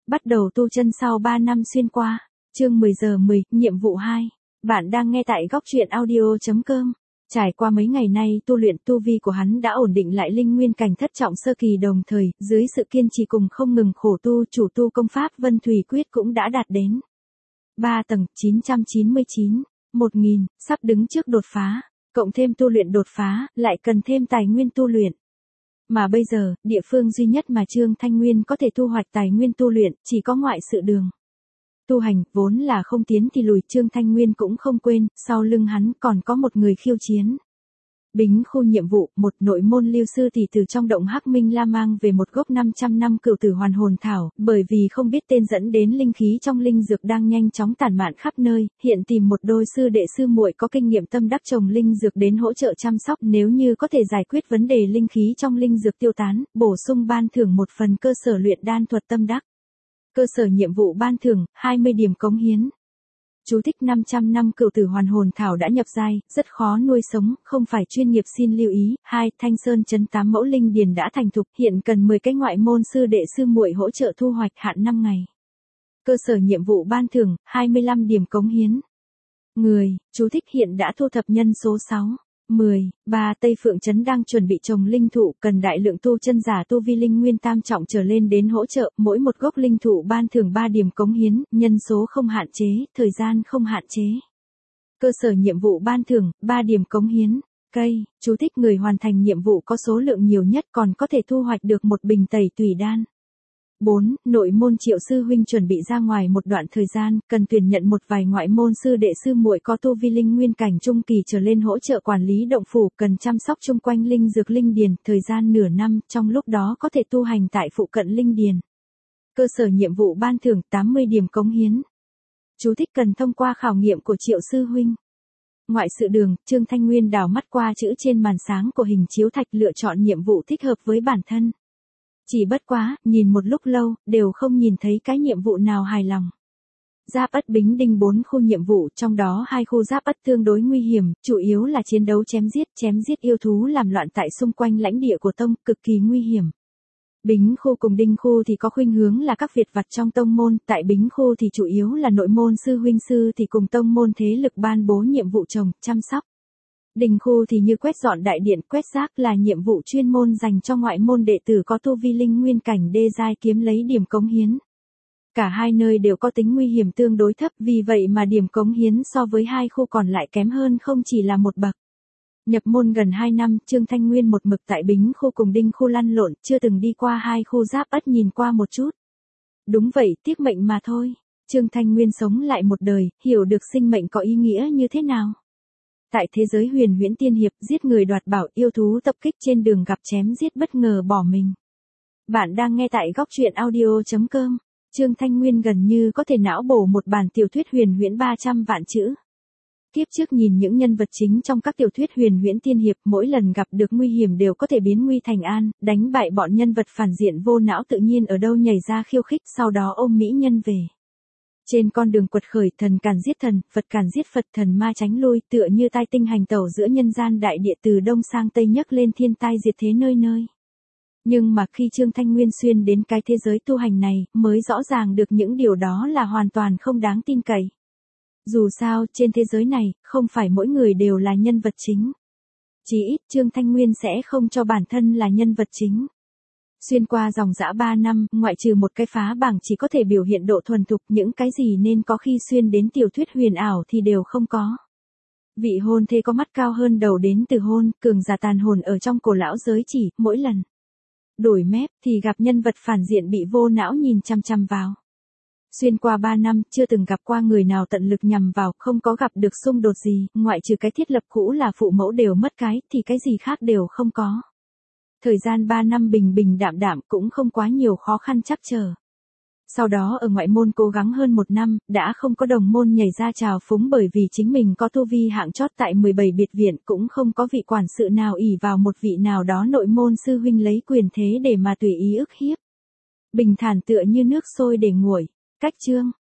Bắt đầu tu chân sau 3 năm xuyên qua. Chương 10 giờ 10, nhiệm vụ 2. Bạn đang nghe tại góc truyện audio.com. Trải qua mấy ngày nay tu luyện tu vi của hắn đã ổn định lại linh nguyên cảnh thất trọng sơ kỳ, đồng thời, dưới sự kiên trì cùng không ngừng khổ tu, chủ tu công pháp Vân Thủy Quyết cũng đã đạt đến 3 tầng, 999, 1000, sắp đứng trước đột phá. Cộng thêm tu luyện đột phá, lại cần thêm tài nguyên tu luyện. Mà bây giờ, địa phương duy nhất mà Trương Thanh Nguyên có thể thu hoạch tài nguyên tu luyện, chỉ có ngoại sự đường. Tu hành, vốn là không tiến thì lùi, Trương Thanh Nguyên cũng không quên, sau lưng hắn còn có một người khiêu chiến. Bính khu nhiệm vụ, một nội môn lưu sư tỷ từ trong động Hắc Minh La mang về một gốc 500 năm cửu tử hoàn hồn thảo, bởi vì không biết tên dẫn đến linh khí trong linh dược đang nhanh chóng tản mạn khắp nơi, hiện tìm một đôi sư đệ sư muội có kinh nghiệm tâm đắc trồng linh dược đến hỗ trợ chăm sóc, nếu như có thể giải quyết vấn đề linh khí trong linh dược tiêu tán, bổ sung ban thưởng một phần cơ sở luyện đan thuật tâm đắc. Cơ sở nhiệm vụ ban thưởng, 20 điểm cống hiến. Chú thích: 500 năm cửu tử hoàn hồn thảo đã nhập giai, rất khó nuôi sống, không phải chuyên nghiệp xin lưu ý. 2. Thanh Sơn trấn 8 mẫu linh điền đã thành thục, hiện cần 10 cái ngoại môn sư đệ sư muội hỗ trợ thu hoạch, hạn 5 ngày. Cơ sở nhiệm vụ ban thưởng, 25 điểm cống hiến. Người, chú thích: hiện đã thu thập nhân số 6. 10. 3. Tây Phượng Trấn đang chuẩn bị trồng linh thụ, cần đại lượng tu chân giả tu vi linh nguyên tam trọng trở lên đến hỗ trợ, mỗi một gốc linh thụ ban thưởng 3 điểm cống hiến, nhân số không hạn chế, thời gian không hạn chế. Cơ sở nhiệm vụ ban thưởng, 3 điểm cống hiến. Cây, chú thích: người hoàn thành nhiệm vụ có số lượng nhiều nhất còn có thể thu hoạch được một bình tẩy tùy đan. 4. Nội môn Triệu sư huynh chuẩn bị ra ngoài một đoạn thời gian, cần tuyển nhận một vài ngoại môn sư đệ sư muội có tu vi linh nguyên cảnh trung kỳ trở lên hỗ trợ quản lý động phủ, cần chăm sóc chung quanh linh dược linh điền, thời gian nửa năm, trong lúc đó có thể tu hành tại phụ cận linh điền. Cơ sở nhiệm vụ ban thưởng, 80 điểm cống hiến. Chú thích: cần thông qua khảo nghiệm của Triệu sư huynh. Ngoại sự đường, Trương Thanh Nguyên đảo mắt qua chữ trên màn sáng của hình chiếu thạch, lựa chọn nhiệm vụ thích hợp với bản thân. Chỉ bất quá, nhìn một lúc lâu, đều không nhìn thấy cái nhiệm vụ nào hài lòng. Giáp Ất Bính Đinh 4 khu nhiệm vụ, trong đó 2 khu Giáp Ất tương đối nguy hiểm, chủ yếu là chiến đấu chém giết yêu thú làm loạn tại xung quanh lãnh địa của tông, cực kỳ nguy hiểm. Bính khu cùng Đinh khu thì có khuynh hướng là các việt vặt trong tông môn, tại Bính khu thì chủ yếu là nội môn sư huynh sư thì cùng tông môn thế lực ban bố nhiệm vụ trồng, chăm sóc. Đinh khu thì như quét dọn đại điện, quét rác là nhiệm vụ chuyên môn dành cho ngoại môn đệ tử có tu vi linh nguyên cảnh đê giai kiếm lấy điểm cống hiến. Cả hai nơi đều có tính nguy hiểm tương đối thấp, vì vậy mà điểm cống hiến so với 2 khu còn lại kém hơn không chỉ là một bậc. Nhập môn gần 2 năm, Trương Thanh Nguyên một mực tại Bính khu cùng Đinh khu lăn lộn, chưa từng đi qua 2 khu Giáp Ất nhìn qua một chút. Đúng vậy, tiếc mệnh mà thôi. Trương Thanh Nguyên sống lại một đời, hiểu được sinh mệnh có ý nghĩa như thế nào. Tại thế giới huyền huyễn tiên hiệp, giết người đoạt bảo, yêu thú tập kích trên đường gặp chém giết bất ngờ bỏ mình. Bạn đang nghe tại góc truyện audio.com. Trương Thanh Nguyên gần như có thể não bổ một bản tiểu thuyết huyền huyễn 300 vạn chữ. Tiếp trước nhìn những nhân vật chính trong các tiểu thuyết huyền huyễn tiên hiệp, mỗi lần gặp được nguy hiểm đều có thể biến nguy thành an, đánh bại bọn nhân vật phản diện vô não tự nhiên ở đâu nhảy ra khiêu khích, sau đó ôm mỹ nhân về. Trên con đường quật khởi, thần càn giết thần, Phật càn giết Phật, thần ma tránh lui, tựa như tai tinh hành tẩu giữa nhân gian đại địa, từ đông sang tây nhấc lên thiên tai diệt thế nơi nơi. Nhưng mà khi Trương Thanh Nguyên xuyên đến cái thế giới tu hành này, mới rõ ràng được những điều đó là hoàn toàn không đáng tin cậy. Dù sao, trên thế giới này, không phải mỗi người đều là nhân vật chính. Chỉ ít Trương Thanh Nguyên sẽ không cho bản thân là nhân vật chính. Xuyên qua dòng dã 3 năm, ngoại trừ một cái phá bảng chỉ có thể biểu hiện độ thuần thục, những cái gì nên có khi xuyên đến tiểu thuyết huyền ảo thì đều không có. Vị hôn thê có mắt cao hơn đầu đến từ hôn, cường giả tàn hồn ở trong cổ lão giới chỉ, mỗi lần đổi mép thì gặp nhân vật phản diện bị vô não nhìn chăm chăm vào. Xuyên qua 3 năm, chưa từng gặp qua người nào tận lực nhằm vào, không có gặp được xung đột gì, ngoại trừ cái thiết lập cũ là phụ mẫu đều mất cái, thì cái gì khác đều không có. Thời gian 3 năm bình bình đạm đạm, cũng không quá nhiều khó khăn trắc trở. Sau đó ở ngoại môn cố gắng hơn 1 năm, đã không có đồng môn nhảy ra trào phúng bởi vì chính mình có tu vi hạng chót tại 17 biệt viện, cũng không có vị quản sự nào ỷ vào một vị nào đó nội môn sư huynh lấy quyền thế để mà tùy ý ức hiếp. Bình thản tựa như nước sôi để nguội. Cách chương,